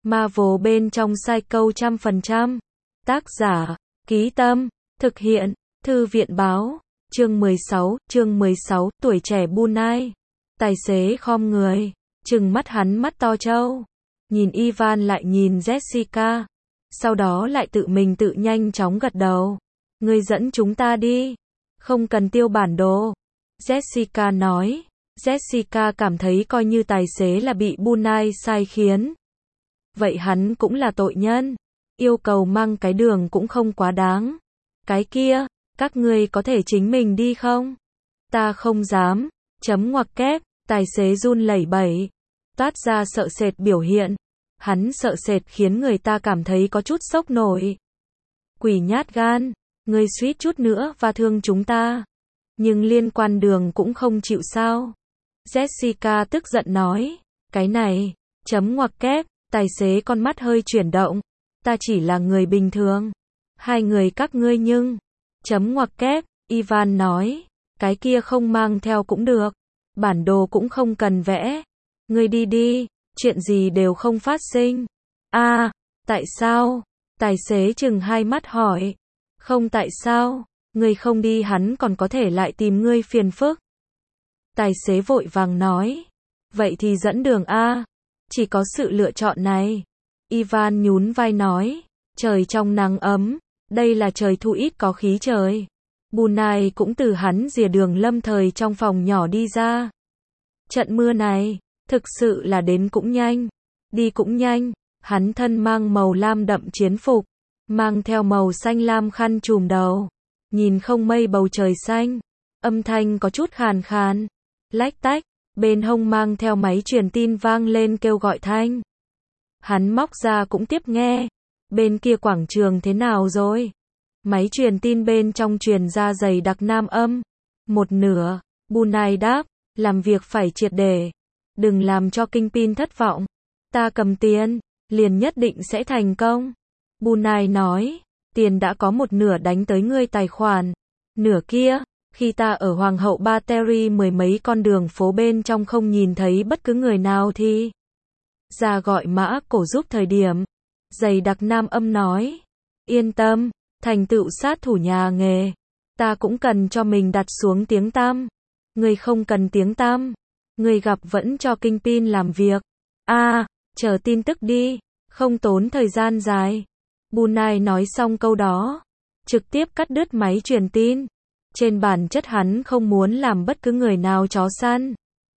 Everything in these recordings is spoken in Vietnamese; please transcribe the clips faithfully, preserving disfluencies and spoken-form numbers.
Marvel bên trong Psycho trăm phần trăm. Tác giả, Ký Tâm, thực hiện, Thư viện báo, chương mười sáu, chương mười sáu, tuổi trẻ Bunai. Tài xế khom người, trừng mắt hắn mắt to trâu. Nhìn Ivan lại nhìn Jessica. Sau đó lại tự mình tự nhanh chóng gật đầu. Ngươi dẫn chúng ta đi. Không cần tiêu bản đồ. Jessica nói. Jessica cảm thấy coi như tài xế là bị Bunai sai khiến. Vậy hắn cũng là tội nhân. Yêu cầu mang cái đường cũng không quá đáng. Cái kia, các ngươi có thể chính mình đi không? Ta không dám. Chấm ngoặc kép, tài xế run lẩy bẩy. Toát ra sợ sệt biểu hiện. Hắn sợ sệt khiến người ta cảm thấy có chút sốc nổi. Quỷ nhát gan, ngươi suýt chút nữa và thương chúng ta. Nhưng liên quan đường cũng không chịu sao? Jessica tức giận nói. Cái này, chấm ngoặc kép, tài xế con mắt hơi chuyển động. Ta chỉ là người bình thường. Hai người các ngươi nhưng, chấm ngoặc kép, Ivan nói. Cái kia không mang theo cũng được. Bản đồ cũng không cần vẽ. Ngươi đi đi, chuyện gì đều không phát sinh. A, à, tại sao? Tài xế chừng hai mắt hỏi. Không tại sao, ngươi không đi hắn còn có thể lại tìm ngươi phiền phức. Tài xế vội vàng nói. Vậy thì dẫn đường A. Chỉ có sự lựa chọn này. Ivan nhún vai nói. Trời trong nắng ấm. Đây là trời thu ít có khí trời. Bunai cũng từ hắn rìa đường lâm thời trong phòng nhỏ đi ra. Trận mưa này, thực sự là đến cũng nhanh. Đi cũng nhanh. Hắn thân mang màu lam đậm chiến phục. Mang theo màu xanh lam khăn trùm đầu. Nhìn không mây bầu trời xanh. Âm thanh có chút khàn khàn. Lách tách. Bên hông mang theo máy truyền tin vang lên kêu gọi thanh. Hắn móc ra cũng tiếp nghe. Bên kia quảng trường thế nào rồi? Máy truyền tin bên trong truyền ra dày đặc nam âm. Một nửa. Bunai đáp. Làm việc phải triệt để. Đừng làm cho kinh pin thất vọng. Ta cầm tiền. Liền nhất định sẽ thành công. Bunai nói. Tiền đã có một nửa đánh tới ngươi tài khoản. Nửa kia. Khi ta ở Hoàng hậu Battery mười mấy con đường phố bên trong không nhìn thấy bất cứ người nào thì ra gọi mã cổ giúp thời điểm. Dày đặc nam âm nói. Yên tâm, thành tựu sát thủ nhà nghề. Ta cũng cần cho mình đặt xuống tiếng tăm. Người không cần tiếng tăm. Người gặp vẫn cho kinh pin làm việc. A, à, chờ tin tức đi. Không tốn thời gian dài. Bunai nói xong câu đó. Trực tiếp cắt đứt máy truyền tin. Trên bản chất hắn không muốn làm bất cứ người nào chó săn.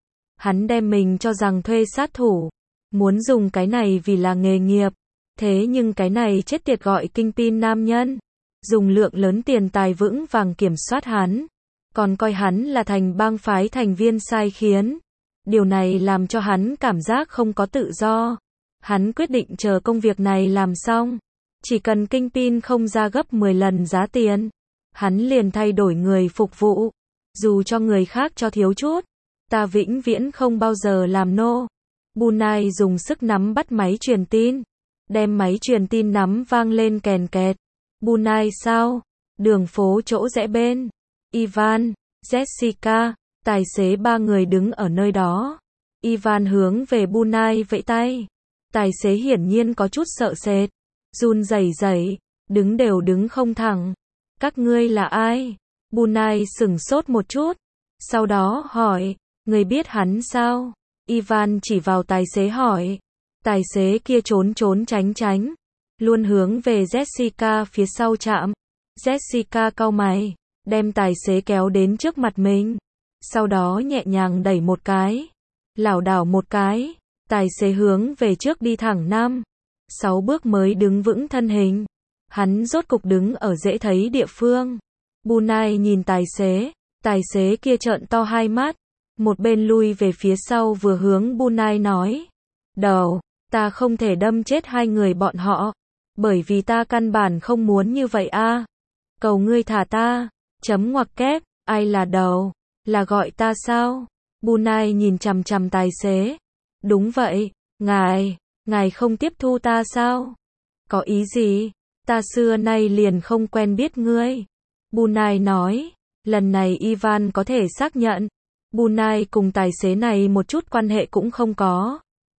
Hắn đem mình cho rằng thuê sát thủ. Muốn dùng cái này vì là nghề nghiệp. Thế nhưng cái này chết tiệt gọi kinh pin nam nhân. Dùng lượng lớn tiền tài vững vàng kiểm soát hắn. Còn coi hắn là thành bang phái thành viên sai khiến. Điều này làm cho hắn cảm giác không có tự do. Hắn quyết định chờ công việc này làm xong. Chỉ cần kinh pin không ra gấp mười lần giá tiền. Hắn liền thay đổi người phục vụ. Dù cho người khác cho thiếu chút. Ta vĩnh viễn không bao giờ làm nô. Bunai dùng sức nắm bắt máy truyền tin. Đem máy truyền tin nắm vang lên kèn kẹt. Bunai sao? Đường phố chỗ rẽ bên. Ivan, Jessica, tài xế ba người đứng ở nơi đó. Ivan hướng về Bunai vẫy tay. Tài xế hiển nhiên có chút sợ sệt. Run rẩy rẩy, đứng đều đứng không thẳng. Các ngươi là ai? Bunai sửng sốt một chút. Sau đó hỏi, người biết hắn sao? Ivan chỉ vào tài xế hỏi. Tài xế kia trốn trốn tránh tránh. Luôn hướng về Jessica phía sau chạm. Jessica cau mày. Đem tài xế kéo đến trước mặt mình. Sau đó nhẹ nhàng đẩy một cái. Lảo đảo một cái. Tài xế hướng về trước đi thẳng năm. Sáu bước mới đứng vững thân hình. Hắn rốt cục đứng ở dễ thấy địa phương. Bunai nhìn tài xế. Tài xế kia trợn to hai mắt. Một bên lui về phía sau vừa hướng Bunai nói. Đầu, ta không thể đâm chết hai người bọn họ. Bởi vì ta căn bản không muốn như vậy a. À. Cầu ngươi thả ta. Chấm ngoặc kép, ai là đầu? Là gọi ta sao? Bunai nhìn chằm chằm tài xế. Đúng vậy, ngài, ngài không tiếp thu ta sao? Có ý gì? Ta xưa nay liền không quen biết ngươi. Bunai nói. Lần này Ivan có thể xác nhận. Bunai cùng tài xế này một chút quan hệ cũng không có.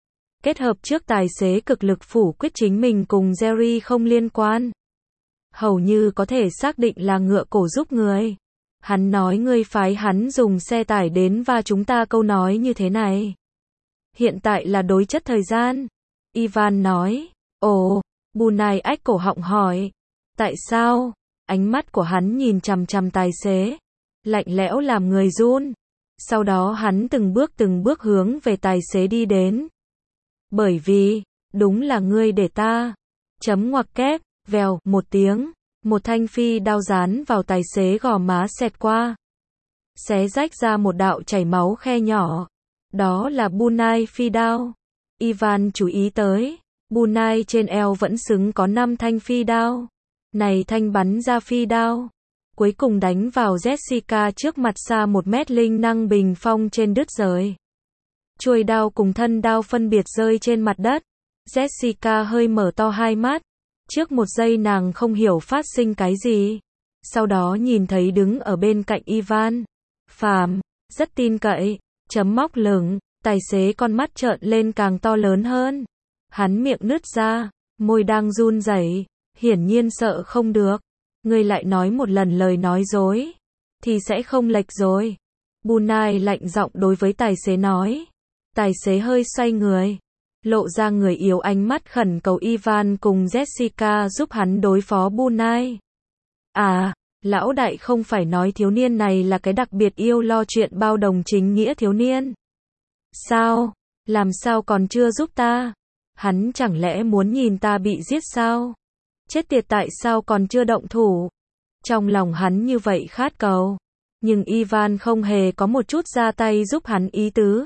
Kết hợp trước tài xế cực lực phủ quyết chính mình cùng Jerry không liên quan. Hầu như có thể xác định là ngựa cổ giúp người. Hắn nói ngươi phái hắn dùng xe tải đến và chúng ta câu nói như thế này. Hiện tại là đối chất thời gian. Ivan nói. Ồ, Bunai ách cổ họng hỏi. Tại sao? Ánh mắt của hắn nhìn chằm chằm tài xế. Lạnh lẽo làm người run. Sau đó hắn từng bước từng bước hướng về tài xế đi đến. Bởi vì, đúng là ngươi để ta. Chấm ngoặc kép, vèo, một tiếng. Một thanh phi đao dán vào tài xế gò má xẹt qua. Xé rách ra một đạo chảy máu khe nhỏ. Đó là Bunai phi đao. Ivan chú ý tới. Bunai trên eo vẫn xứng có năm thanh phi đao. Này thanh bắn ra phi đao. Cuối cùng đánh vào Jessica trước mặt xa một mét linh năng bình phong trên đứt rời. Chuôi đao cùng thân đao phân biệt rơi trên mặt đất. Jessica hơi mở to hai mắt. Trước một giây nàng không hiểu phát sinh cái gì. Sau đó nhìn thấy đứng ở bên cạnh Ivan. Phàm, rất tin cậy, chấm móc lửng, tài xế con mắt trợn lên càng to lớn hơn. Hắn miệng nứt ra, môi đang run rẩy, hiển nhiên sợ không được. Ngươi lại nói một lần lời nói dối, thì sẽ không lệch rồi. Bunai lạnh giọng đối với tài xế nói. Tài xế hơi xoay người, lộ ra người yếu ánh mắt khẩn cầu Ivan cùng Jessica giúp hắn đối phó Bunai. À, lão đại không phải nói thiếu niên này là cái đặc biệt yêu lo chuyện bao đồng chính nghĩa thiếu niên. Sao? Làm sao còn chưa giúp ta? Hắn chẳng lẽ muốn nhìn ta bị giết sao? Chết tiệt, tại sao còn chưa động thủ? Trong lòng hắn như vậy khát cầu. Nhưng Ivan không hề có một chút ra tay giúp hắn ý tứ.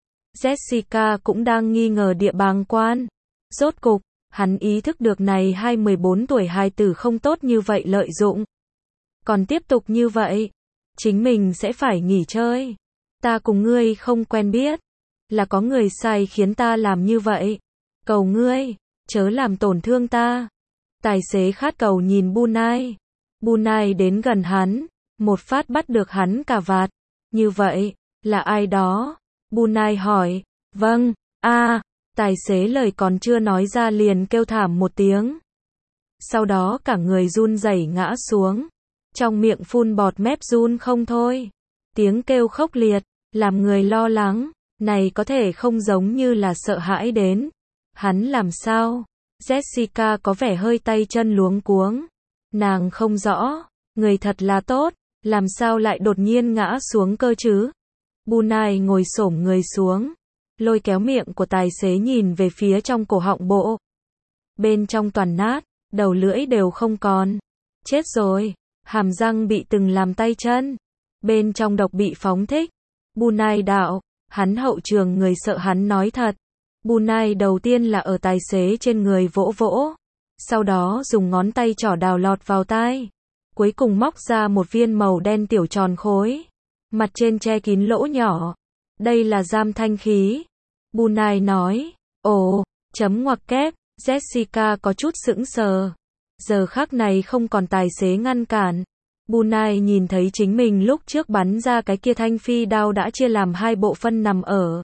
Jessica cũng đang nghi ngờ địa bàng quan. Rốt cục, hắn ý thức được này hai mười bốn tuổi hài tử không tốt như vậy lợi dụng. Còn tiếp tục như vậy, chính mình sẽ phải nghỉ chơi. Ta cùng ngươi không quen biết. Là có người sai khiến ta làm như vậy. Cầu ngươi, chớ làm tổn thương ta. Tài xế khát cầu nhìn Bunai. Bunai đến gần hắn, một phát bắt được hắn cà vạt. Như vậy, là ai đó? Bunai hỏi. Vâng, a à, tài xế lời còn chưa nói ra liền kêu thảm một tiếng. Sau đó cả người run rẩy ngã xuống. Trong miệng phun bọt mép run không thôi. Tiếng kêu khốc liệt, làm người lo lắng. Này có thể không giống như là sợ hãi đến. Hắn làm sao? Jessica có vẻ hơi tay chân luống cuống. Nàng không rõ. Người thật là tốt. Làm sao lại đột nhiên ngã xuống cơ chứ? Bunai ngồi xổm người xuống. Lôi kéo miệng của tài xế nhìn về phía trong cổ họng bộ. Bên trong toàn nát. Đầu lưỡi đều không còn. Chết rồi. Hàm răng bị từng làm tay chân. Bên trong độc bị phóng thích. Bunai đạo. Hắn hậu trường người sợ hắn nói thật. Bunai đầu tiên là ở tài xế trên người vỗ vỗ. Sau đó dùng ngón tay trỏ đào lọt vào tai. Cuối cùng móc ra một viên màu đen tiểu tròn khối. Mặt trên che kín lỗ nhỏ. Đây là giam thanh khí. Bunai nói. Ồ, chấm ngoặc kép. Jessica có chút sững sờ. Giờ khắc này không còn tài xế ngăn cản. Bunai nhìn thấy chính mình lúc trước bắn ra cái kia thanh phi đao đã chia làm hai bộ phân nằm ở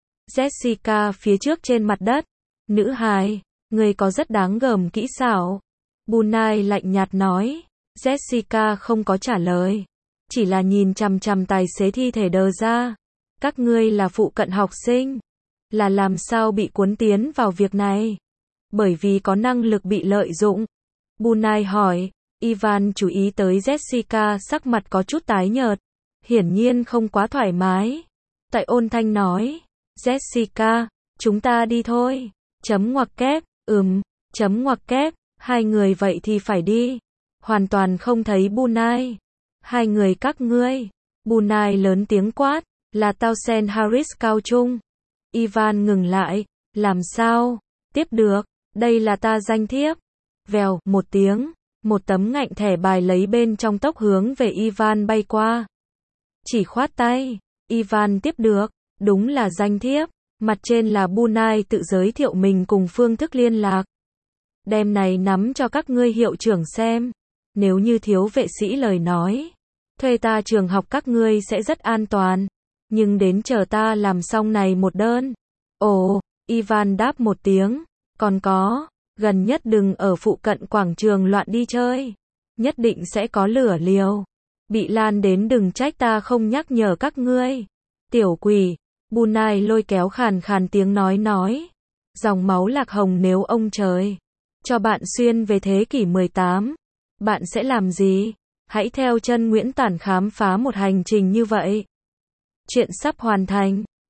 Jessica phía trước trên mặt đất. Nữ hài, người có rất đáng gờm kỹ xảo. Bunai lạnh nhạt nói. Jessica không có trả lời. Chỉ là nhìn chằm chằm tài xế thi thể đờ ra. Các ngươi là phụ cận học sinh. Là làm sao bị cuốn tiến vào việc này? Bởi vì có năng lực bị lợi dụng. Bunai hỏi. Ivan chú ý tới Jessica sắc mặt có chút tái nhợt. Hiển nhiên không quá thoải mái. Tại ôn thanh nói. Jessica, chúng ta đi thôi. Chấm ngoặc kép, ừm, chấm ngoặc kép, hai người vậy thì phải đi. Hoàn toàn không thấy Bunai. Hai người các ngươi. Bunai lớn tiếng quát, là Townsend Harris cao trung. Ivan ngừng lại, làm sao? Tiếp được, đây là ta danh thiếp. Vèo, một tiếng, một tấm ngạnh thẻ bài lấy bên trong tốc hướng về Ivan bay qua. Chỉ khoát tay, Ivan tiếp được, đúng là danh thiếp. Mặt trên là Bunai tự giới thiệu mình cùng phương thức liên lạc. Đem này nắm cho các ngươi hiệu trưởng xem. Nếu như thiếu vệ sĩ lời nói, thuê ta trường học các ngươi sẽ rất an toàn. Nhưng đến chờ ta làm xong này một đơn. Ồ, Ivan đáp một tiếng. Còn có, gần nhất đừng ở phụ cận quảng trường loạn đi chơi. Nhất định sẽ có lửa liều. Bị lan đến đừng trách ta không nhắc nhở các ngươi. Tiểu quỷ, Bunai lôi kéo khàn khàn tiếng nói nói. Dòng máu lạc hồng nếu ông trời cho bạn xuyên về thế kỷ mười tám, bạn sẽ làm gì? Hãy theo chân Nguyễn Tản khám phá một hành trình như vậy. Chuyện sắp hoàn thành.